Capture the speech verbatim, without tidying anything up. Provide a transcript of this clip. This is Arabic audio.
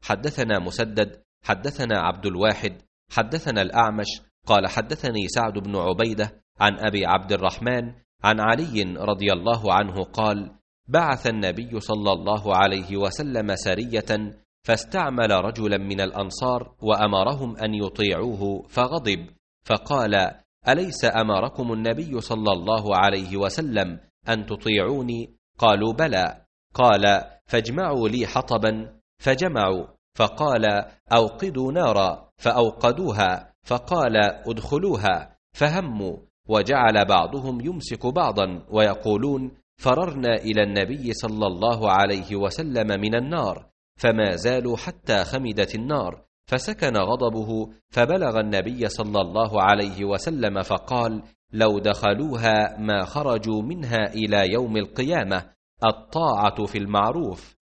حدثنا مسدد حدثنا عبد الواحد حدثنا الأعمش قال حدثني سعد بن عبيدة عن أبي عبد الرحمن عن علي رضي الله عنه قال: بعث النبي صلى الله عليه وسلم سرية فاستعمل رجلا من الأنصار وأمرهم أن يطيعوه فغضب، فقال: أليس أمركم النبي صلى الله عليه وسلم أن تطيعوني؟ قالوا: بلى. قال: فاجمعوا لي حطبا، فجمعوا، فقال: أوقدوا نارا، فأوقدوها، فقال: ادخلوها، فهموا، وجعل بعضهم يمسك بعضا ويقولون: فررنا إلى النبي صلى الله عليه وسلم من النار، فما زالوا حتى خمدت النار، فسكن غضبه فبلغ النبي صلى الله عليه وسلم فقال: لو دخلوها ما خرجوا منها إلى يوم القيامة، الطاعة في المعروف.